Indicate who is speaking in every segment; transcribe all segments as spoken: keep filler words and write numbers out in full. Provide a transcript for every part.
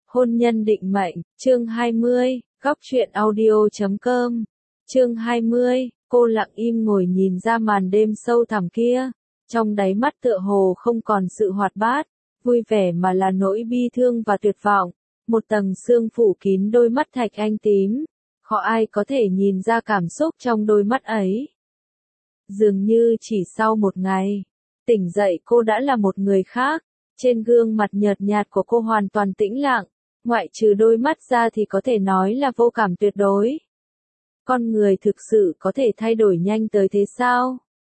Speaker 1: Hôn nhân định mệnh, chương hai mươi, góc truyện audio chấm com. Chương hai mươi, cô lặng im ngồi nhìn ra màn đêm sâu thẳm kia, trong đáy mắt tựa hồ không còn sự hoạt bát, vui vẻ mà là nỗi bi thương và tuyệt vọng, một tầng sương phủ kín đôi mắt thạch anh tím, khó ai có thể nhìn ra cảm xúc trong đôi mắt ấy. Dường như chỉ sau một ngày, tỉnh dậy cô đã là một người khác, trên gương mặt nhợt nhạt của cô hoàn toàn tĩnh lặng, ngoại trừ đôi mắt ra thì có thể nói là vô cảm tuyệt đối. Con người thực sự có thể thay đổi nhanh tới thế sao?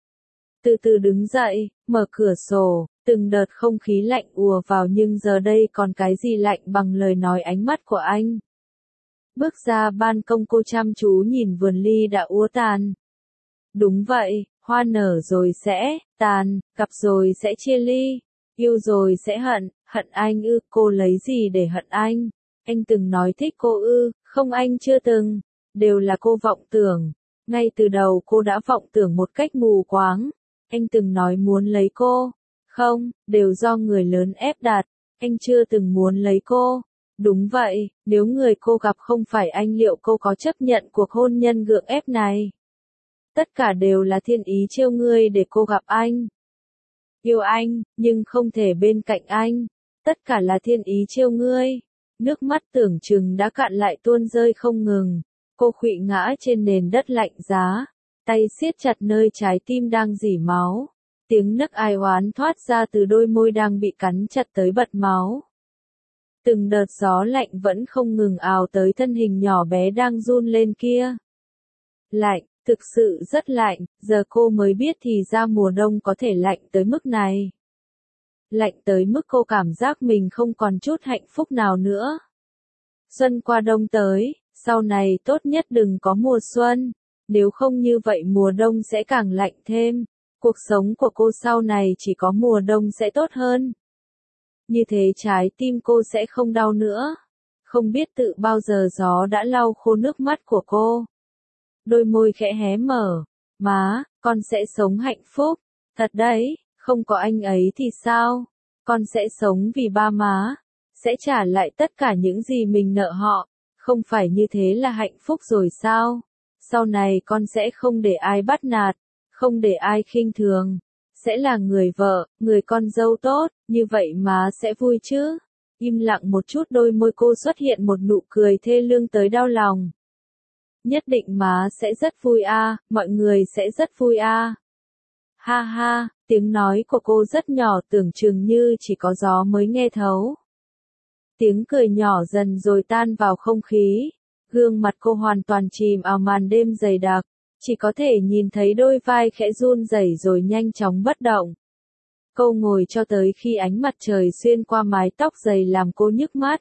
Speaker 1: Từ từ đứng dậy, mở cửa sổ, từng đợt không khí lạnh ùa vào nhưng giờ đây còn cái gì lạnh bằng lời nói ánh mắt của anh. Bước ra ban công cô chăm chú nhìn vườn ly đã úa tàn. Đúng vậy, hoa nở rồi sẽ tàn, gặp rồi sẽ chia ly, yêu rồi sẽ hận, hận anh ư, cô lấy gì để hận anh? Anh từng nói thích cô ư, không anh chưa từng, đều là cô vọng tưởng. Ngay từ đầu cô đã vọng tưởng một cách mù quáng. Anh từng nói muốn lấy cô, không, đều do người lớn ép đặt, anh chưa từng muốn lấy cô. Đúng vậy, nếu người cô gặp không phải anh liệu cô có chấp nhận cuộc hôn nhân gượng ép này? Tất cả đều là thiên ý trêu ngươi để cô gặp anh. Yêu anh, nhưng không thể bên cạnh anh. Tất cả là thiên ý trêu ngươi. Nước mắt tưởng chừng đã cạn lại tuôn rơi không ngừng. Cô khuỵu ngã trên nền đất lạnh giá. Tay siết chặt nơi trái tim đang rỉ máu. Tiếng nấc ai oán thoát ra từ đôi môi đang bị cắn chặt tới bật máu. Từng đợt gió lạnh vẫn không ngừng ào tới thân hình nhỏ bé đang run lên kia. Lạnh, thực sự rất lạnh, giờ cô mới biết thì ra mùa đông có thể lạnh tới mức này. Lạnh tới mức cô cảm giác mình không còn chút hạnh phúc nào nữa. Xuân qua đông tới, sau này tốt nhất đừng có mùa xuân, nếu không như vậy mùa đông sẽ càng lạnh thêm. Cuộc sống của cô sau này chỉ có mùa đông sẽ tốt hơn. Như thế trái tim cô sẽ không đau nữa. Không biết tự bao giờ gió đã lau khô nước mắt của cô. Đôi môi khẽ hé mở. Má, con sẽ sống hạnh phúc. Thật đấy, không có anh ấy thì sao? Con sẽ sống vì ba má. Sẽ trả lại tất cả những gì mình nợ họ. Không phải như thế là hạnh phúc rồi sao? Sau này con sẽ không để ai bắt nạt. Không để ai khinh thường. Sẽ là người vợ, người con dâu tốt, như vậy má sẽ vui chứ? Im lặng một chút đôi môi cô xuất hiện một nụ cười thê lương tới đau lòng. Nhất định má sẽ rất vui a, à, mọi người sẽ rất vui a. À. Ha ha, tiếng nói của cô rất nhỏ tưởng chừng như chỉ có gió mới nghe thấu. Tiếng cười nhỏ dần rồi tan vào không khí. Gương mặt cô hoàn toàn chìm vào màn đêm dày đặc. Chỉ có thể nhìn thấy đôi vai khẽ run rẩy rồi nhanh chóng bất động. Cô ngồi cho tới khi ánh mặt trời xuyên qua mái tóc dày làm cô nhức mắt.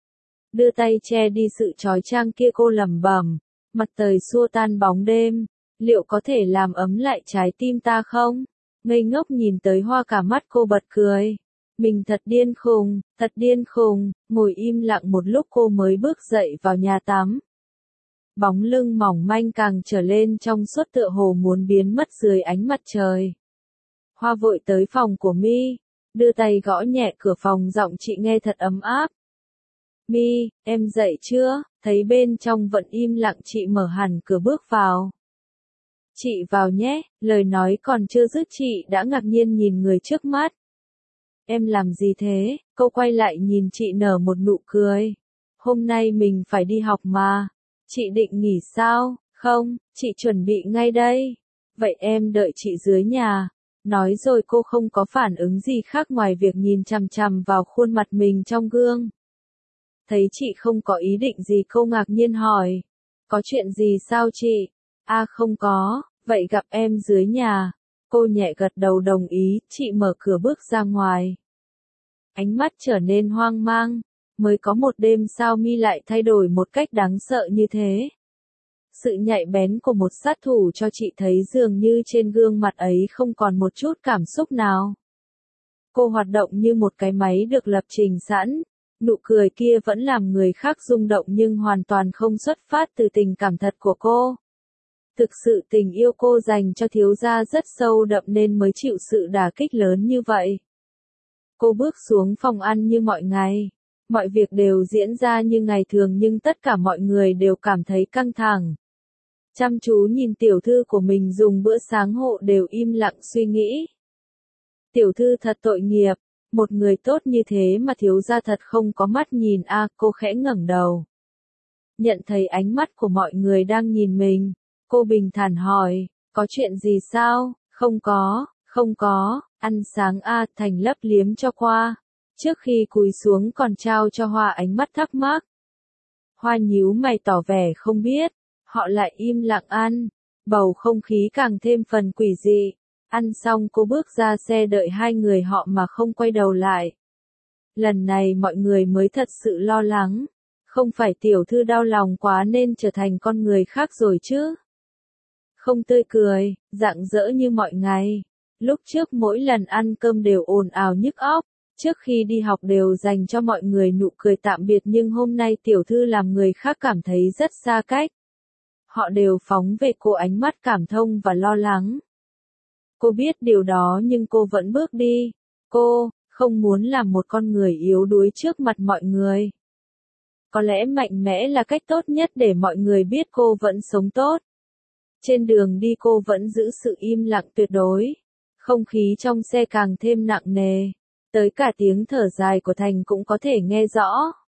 Speaker 1: Đưa tay che đi sự trói trang kia cô lẩm bẩm, mặt trời xua tan bóng đêm, liệu có thể làm ấm lại trái tim ta không? Ngây ngốc nhìn tới hoa cả mắt cô bật cười. Mình thật điên khùng, thật điên khùng, ngồi im lặng một lúc cô mới bước dậy vào nhà tắm. Bóng lưng mỏng manh càng trở lên trong suốt tựa hồ muốn biến mất dưới ánh mặt trời. Hoa vội tới phòng của Mi, đưa tay gõ nhẹ cửa phòng giọng chị nghe thật ấm áp. Mi, em dậy chưa? Thấy bên trong vẫn im lặng chị mở hẳn cửa bước vào. Chị vào nhé, lời nói còn chưa dứt chị đã ngạc nhiên nhìn người trước mắt. Em làm gì thế? Cô quay lại nhìn chị nở một nụ cười. Hôm nay mình phải đi học mà. Chị định nghỉ sao? Không, chị chuẩn bị ngay đây. Vậy em đợi chị dưới nhà. Nói rồi cô không có phản ứng gì khác ngoài việc nhìn chằm chằm vào khuôn mặt mình trong gương. Thấy chị không có ý định gì cô ngạc nhiên hỏi. Có chuyện gì sao chị? À không có, vậy gặp em dưới nhà. Cô nhẹ gật đầu đồng ý, chị mở cửa bước ra ngoài. Ánh mắt trở nên hoang mang. Mới có một đêm sao Mi lại thay đổi một cách đáng sợ như thế. Sự nhạy bén của một sát thủ cho chị thấy dường như trên gương mặt ấy không còn một chút cảm xúc nào. Cô hoạt động như một cái máy được lập trình sẵn. Nụ cười kia vẫn làm người khác rung động nhưng hoàn toàn không xuất phát từ tình cảm thật của cô. Thực sự tình yêu cô dành cho thiếu gia rất sâu đậm nên mới chịu sự đả kích lớn như vậy. Cô bước xuống phòng ăn như mọi ngày. Mọi việc đều diễn ra như ngày thường nhưng tất cả mọi người đều cảm thấy căng thẳng. Chăm chú nhìn tiểu thư của mình dùng bữa sáng hộ đều im lặng suy nghĩ. Tiểu thư thật tội nghiệp, một người tốt như thế mà thiếu gia thật không có mắt nhìn a. Cô khẽ ngẩng đầu. Nhận thấy ánh mắt của mọi người đang nhìn mình, cô bình thản hỏi, có chuyện gì sao? Không có, không có, ăn sáng a. Thành lấp liếm cho qua. Trước khi cúi xuống còn trao cho Hoa ánh mắt thắc mắc. Hoa nhíu mày tỏ vẻ không biết, họ lại im lặng ăn, bầu không khí càng thêm phần quỷ dị. Ăn xong cô bước ra xe đợi hai người họ mà không quay đầu lại. Lần này mọi người mới thật sự lo lắng, không phải tiểu thư đau lòng quá nên trở thành con người khác rồi chứ. Không tươi cười, rạng rỡ như mọi ngày. Lúc trước mỗi lần ăn cơm đều ồn ào nhức óc. Trước khi đi học đều dành cho mọi người nụ cười tạm biệt nhưng hôm nay tiểu thư làm người khác cảm thấy rất xa cách. Họ đều phóng về cô ánh mắt cảm thông và lo lắng. Cô biết điều đó nhưng cô vẫn bước đi. Cô không muốn làm một con người yếu đuối trước mặt mọi người. Có lẽ mạnh mẽ là cách tốt nhất để mọi người biết cô vẫn sống tốt. Trên đường đi cô vẫn giữ sự im lặng tuyệt đối. Không khí trong xe càng thêm nặng nề. Tới cả tiếng thở dài của Thành cũng có thể nghe rõ.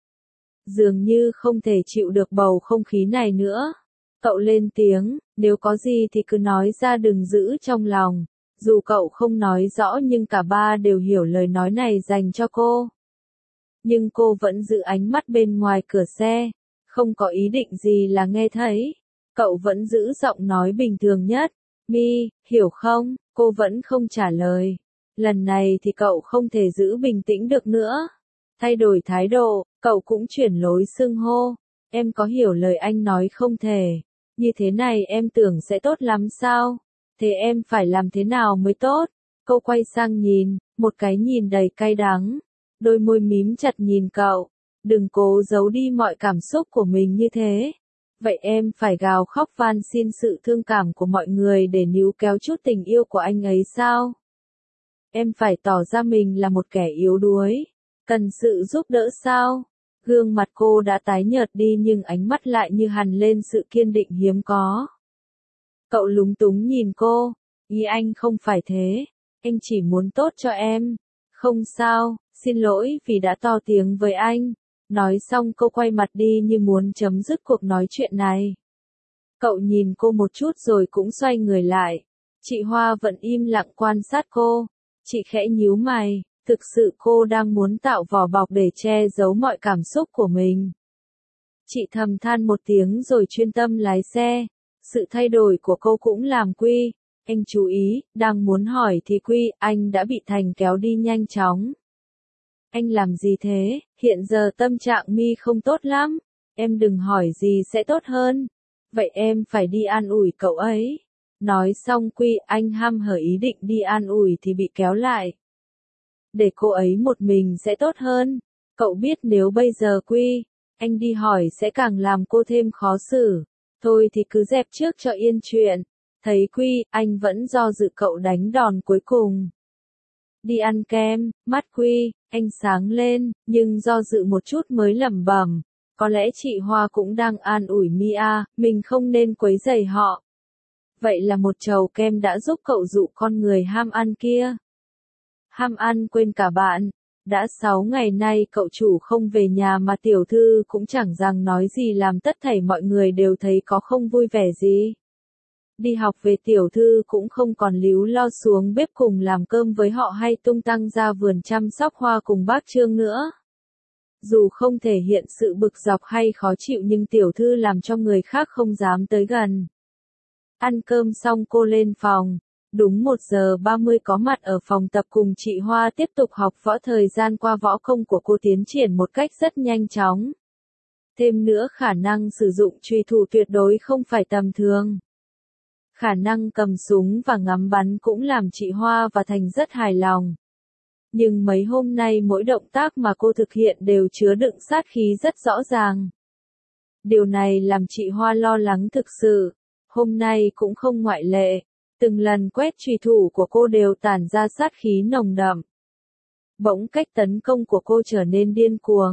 Speaker 1: Dường như không thể chịu được bầu không khí này nữa. Cậu lên tiếng, nếu có gì thì cứ nói ra đừng giữ trong lòng. Dù cậu không nói rõ nhưng cả ba đều hiểu lời nói này dành cho cô. Nhưng cô vẫn giữ ánh mắt bên ngoài cửa xe, không có ý định gì là nghe thấy. Cậu vẫn giữ giọng nói bình thường nhất. Mi, hiểu không? Cô vẫn không trả lời. Lần này thì cậu không thể giữ bình tĩnh được nữa. Thay đổi thái độ, cậu cũng chuyển lối xưng hô. Em có hiểu lời anh nói không thể. Như thế này em tưởng sẽ tốt lắm sao? Thế em phải làm thế nào mới tốt? Cô quay sang nhìn, một cái nhìn đầy cay đắng. Đôi môi mím chặt nhìn cậu. Đừng cố giấu đi mọi cảm xúc của mình như thế. Vậy em phải gào khóc van xin sự thương cảm của mọi người để níu kéo chút tình yêu của anh ấy sao? Em phải tỏ ra mình là một kẻ yếu đuối, cần sự giúp đỡ sao? Gương mặt cô đã tái nhợt đi nhưng ánh mắt lại như hằn lên sự kiên định hiếm có. Cậu lúng túng nhìn cô, ý anh không phải thế, anh chỉ muốn tốt cho em. Không sao, xin lỗi vì đã to tiếng với anh. Nói xong cô quay mặt đi như muốn chấm dứt cuộc nói chuyện này. Cậu nhìn cô một chút rồi cũng xoay người lại. Chị Hoa vẫn im lặng quan sát cô. Chị khẽ nhíu mày, thực sự cô đang muốn tạo vỏ bọc để che giấu mọi cảm xúc của mình. Chị thầm than một tiếng rồi chuyên tâm lái xe. Sự thay đổi của cô cũng làm Quy. Anh chú ý, đang muốn hỏi thì Quy, anh đã bị Thành kéo đi nhanh chóng. Anh làm gì thế? Hiện giờ tâm trạng Mi không tốt lắm. Em đừng hỏi gì sẽ tốt hơn. Vậy em phải đi an ủi cậu ấy. Nói xong Quy, anh hăm hở ý định đi an ủi thì bị kéo lại. Để cô ấy một mình sẽ tốt hơn. Cậu biết nếu bây giờ Quy, anh đi hỏi sẽ càng làm cô thêm khó xử. Thôi thì cứ dẹp trước cho yên chuyện. Thấy Quy, anh vẫn do dự cậu đánh đòn cuối cùng. Đi ăn kem, mắt Quy, anh sáng lên, nhưng do dự một chút mới lẩm bẩm. Có lẽ chị Hoa cũng đang an ủi Mia, mình không nên quấy rầy họ. Vậy là một chầu kem đã giúp cậu dụ con người ham ăn kia. Ham ăn quên cả bạn. Đã sáu ngày nay cậu chủ không về nhà mà tiểu thư cũng chẳng rằng nói gì làm tất thảy mọi người đều thấy có không vui vẻ gì. Đi học về tiểu thư cũng không còn líu lo xuống bếp cùng làm cơm với họ hay tung tăng ra vườn chăm sóc hoa cùng bác Trương nữa. Dù không thể hiện sự bực dọc hay khó chịu nhưng tiểu thư làm cho người khác không dám tới gần. Ăn cơm xong cô lên phòng. Đúng một giờ ba mươi có mặt ở phòng tập cùng chị Hoa tiếp tục học võ. Thời gian qua võ công của cô tiến triển một cách rất nhanh chóng. Thêm nữa khả năng sử dụng chùy thủ tuyệt đối không phải tầm thường. Khả năng cầm súng và ngắm bắn cũng làm chị Hoa và Thành rất hài lòng. Nhưng mấy hôm nay mỗi động tác mà cô thực hiện đều chứa đựng sát khí rất rõ ràng. Điều này làm chị Hoa lo lắng thực sự. Hôm nay cũng không ngoại lệ. Từng lần quét chùy thủ của cô đều tản ra sát khí nồng đậm. Bỗng cách tấn công của cô trở nên điên cuồng.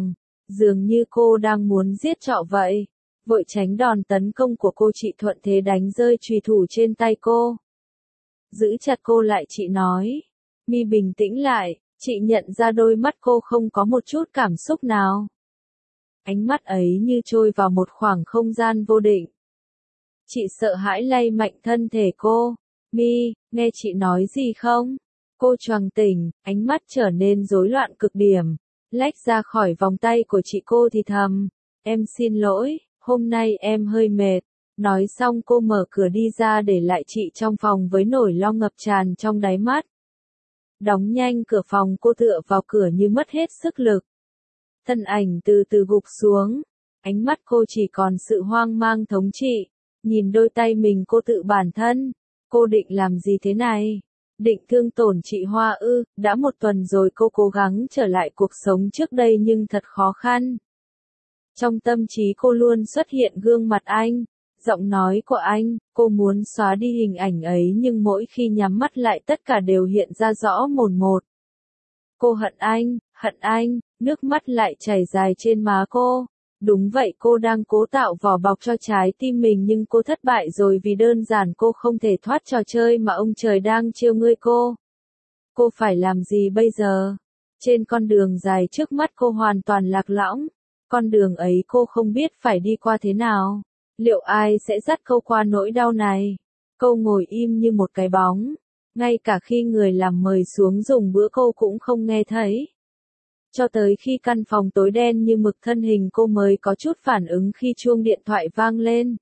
Speaker 1: Dường như cô đang muốn giết trọ vậy. Vội tránh đòn tấn công của cô, chị thuận thế đánh rơi chùy thủ trên tay cô. Giữ chặt cô lại, chị nói. Mi bình tĩnh lại, chị nhận ra đôi mắt cô không có một chút cảm xúc nào. Ánh mắt ấy như trôi vào một khoảng không gian vô định. Chị sợ hãi lay mạnh thân thể cô. Mi, nghe chị nói gì không? Cô choàng tỉnh, ánh mắt trở nên rối loạn cực điểm. Lách ra khỏi vòng tay của chị, cô thì thầm. Em xin lỗi, hôm nay em hơi mệt. Nói xong cô mở cửa đi ra để lại chị trong phòng với nỗi lo ngập tràn trong đáy mắt. Đóng nhanh cửa phòng, cô tựa vào cửa như mất hết sức lực. Thân ảnh từ từ gục xuống. Ánh mắt cô chỉ còn sự hoang mang thống trị. Nhìn đôi tay mình cô tự bản thân. Cô định làm gì thế này? Định thương tổn chị Hoa ư? Đã một tuần rồi cô cố gắng trở lại cuộc sống trước đây nhưng thật khó khăn. Trong tâm trí cô luôn xuất hiện gương mặt anh, giọng nói của anh. Cô muốn xóa đi hình ảnh ấy nhưng mỗi khi nhắm mắt lại tất cả đều hiện ra rõ mồn một. Cô hận anh, hận anh, nước mắt lại chảy dài trên má cô. Đúng vậy, cô đang cố tạo vỏ bọc cho trái tim mình nhưng cô thất bại rồi vì đơn giản cô không thể thoát trò chơi mà ông trời đang trêu ngươi cô. Cô phải làm gì bây giờ? Trên con đường dài trước mắt cô hoàn toàn lạc lõng. Con đường ấy cô không biết phải đi qua thế nào. Liệu ai sẽ dắt cô qua nỗi đau này? Cô ngồi im như một cái bóng. Ngay cả khi người làm mời xuống dùng bữa cô cũng không nghe thấy. Cho tới khi căn phòng tối đen như mực, thân hình cô mới có chút phản ứng khi chuông điện thoại vang lên.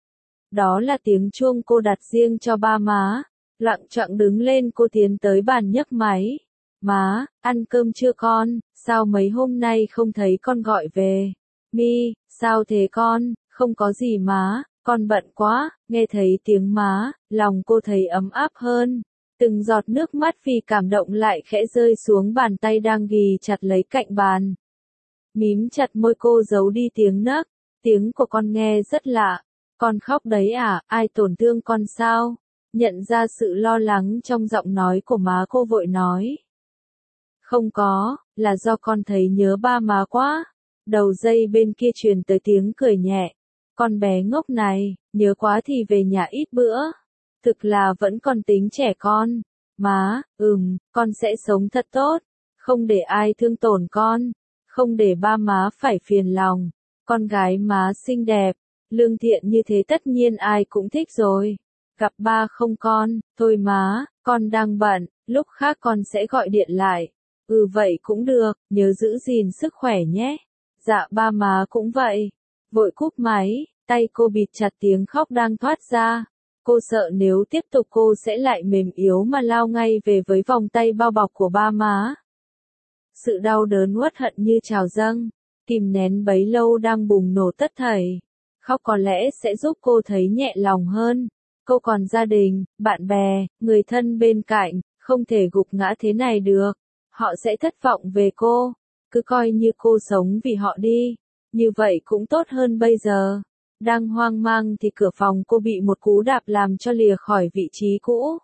Speaker 1: Đó là tiếng chuông cô đặt riêng cho ba má. Lặng choạng đứng lên, cô tiến tới bàn nhấc máy. Má, ăn cơm chưa con? Sao mấy hôm nay không thấy con gọi về? Mi, sao thế con? Không có gì má, con bận quá. Nghe thấy tiếng má, lòng cô thấy ấm áp hơn. Từng giọt nước mắt vì cảm động lại khẽ rơi xuống bàn tay đang ghì chặt lấy cạnh bàn. Mím chặt môi, cô giấu đi tiếng nấc. Tiếng của con nghe rất lạ. Con khóc đấy à? Ai tổn thương con sao? Nhận ra sự lo lắng trong giọng nói của má, cô vội nói. Không có, là do con thấy nhớ ba má quá. Đầu dây bên kia truyền tới tiếng cười nhẹ. Con bé ngốc này, nhớ quá thì về nhà ít bữa. Thực là vẫn còn tính trẻ con. Má, ừm, con sẽ sống thật tốt. Không để ai thương tổn con. Không để ba má phải phiền lòng. Con gái má xinh đẹp, lương thiện như thế tất nhiên ai cũng thích rồi. Gặp ba không con? Thôi má, con đang bận, lúc khác con sẽ gọi điện lại. Ừ vậy cũng được, nhớ giữ gìn sức khỏe nhé. Dạ ba má cũng vậy. Vội cúp máy, tay cô bịt chặt tiếng khóc đang thoát ra. Cô sợ nếu tiếp tục cô sẽ lại mềm yếu mà lao ngay về với vòng tay bao bọc của ba má. Sự đau đớn uất hận như trào dâng, kìm nén bấy lâu đang bùng nổ tất thảy. Khóc có lẽ sẽ giúp cô thấy nhẹ lòng hơn. Cô còn gia đình, bạn bè, người thân bên cạnh, không thể gục ngã thế này được. Họ sẽ thất vọng về cô. Cứ coi như cô sống vì họ đi. Như vậy cũng tốt hơn bây giờ. Đang hoang mang thì cửa phòng cô bị một cú đạp làm cho lìa khỏi vị trí cũ.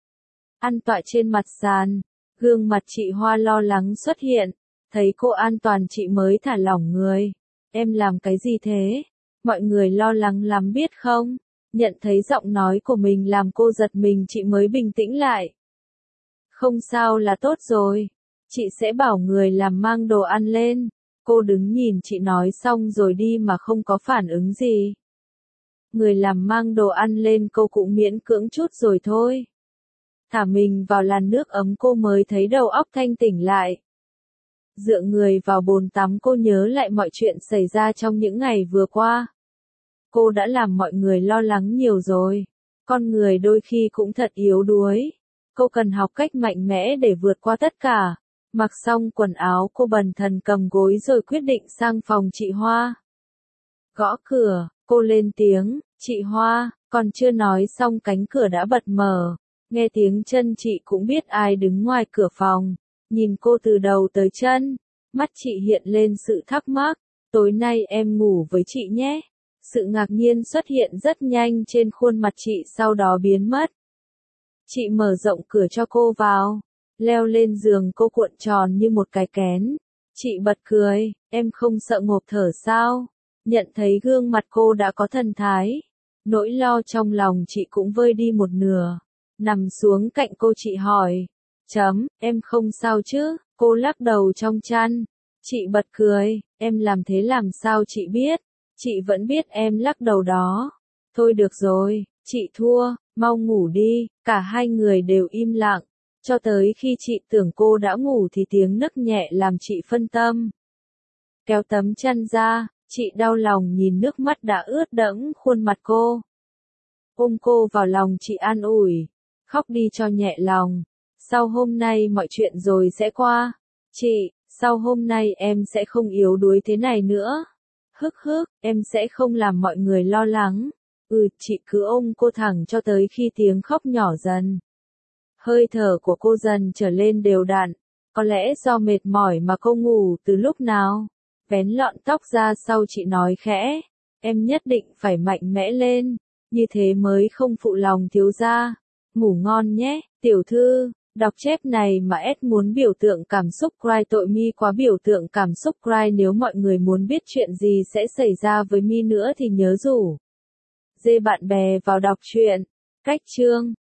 Speaker 1: An tọa trên mặt sàn, gương mặt chị Hoa lo lắng xuất hiện. Thấy cô an toàn chị mới thả lỏng người. Em làm cái gì thế? Mọi người lo lắng lắm biết không? Nhận thấy giọng nói của mình làm cô giật mình, chị mới bình tĩnh lại. Không sao là tốt rồi. Chị sẽ bảo người làm mang đồ ăn lên. Cô đứng nhìn chị nói xong rồi đi mà không có phản ứng gì. Người làm mang đồ ăn lên cô cũng miễn cưỡng chút rồi thôi. Thả mình vào làn nước ấm cô mới thấy đầu óc thanh tỉnh lại. Dựa người vào bồn tắm cô nhớ lại mọi chuyện xảy ra trong những ngày vừa qua. Cô đã làm mọi người lo lắng nhiều rồi. Con người đôi khi cũng thật yếu đuối. Cô cần học cách mạnh mẽ để vượt qua tất cả. Mặc xong quần áo cô bần thần cầm gối rồi quyết định sang phòng chị Hoa. Gõ cửa, cô lên tiếng, chị Hoa, còn chưa nói xong cánh cửa đã bật mở. Nghe tiếng chân chị cũng biết ai đứng ngoài cửa phòng. Nhìn cô từ đầu tới chân, mắt chị hiện lên sự thắc mắc. Tối nay em ngủ với chị nhé. Sự ngạc nhiên xuất hiện rất nhanh trên khuôn mặt chị sau đó biến mất. Chị mở rộng cửa cho cô vào. Leo lên giường cô cuộn tròn như một cái kén. Chị bật cười, em không sợ ngộp thở sao? Nhận thấy gương mặt cô đã có thần thái. Nỗi lo trong lòng chị cũng vơi đi một nửa. Nằm xuống cạnh cô chị hỏi. Chấm, em không sao chứ? Cô lắc đầu trong chăn. Chị bật cười, em làm thế làm sao chị biết? Chị vẫn biết em lắc đầu đó. Thôi được rồi, chị thua, mau ngủ đi. Cả hai người đều im lặng. Cho tới khi chị tưởng cô đã ngủ thì tiếng nấc nhẹ làm chị phân tâm. Kéo tấm chăn ra, chị đau lòng nhìn nước mắt đã ướt đẫm khuôn mặt cô. Ôm cô vào lòng chị an ủi, khóc đi cho nhẹ lòng. Sau hôm nay mọi chuyện rồi sẽ qua. Chị, sau hôm nay em sẽ không yếu đuối thế này nữa. Hức hức, em sẽ không làm mọi người lo lắng. Ừ, chị cứ ôm cô thẳng cho tới khi tiếng khóc nhỏ dần. Hơi thở của cô dần trở lên đều đặn. Có lẽ do mệt mỏi mà cô ngủ từ lúc nào. Vén lọn tóc ra sau chị nói khẽ. Em nhất định phải mạnh mẽ lên. Như thế mới không phụ lòng thiếu gia. Ngủ ngon nhé, tiểu thư. Đọc chép này mà S muốn biểu tượng cảm xúc cry tội Mi quá biểu tượng cảm xúc cry. Nếu mọi người muốn biết chuyện gì sẽ xảy ra với Mi nữa thì nhớ rủ dê bạn bè vào đọc truyện. Cách chương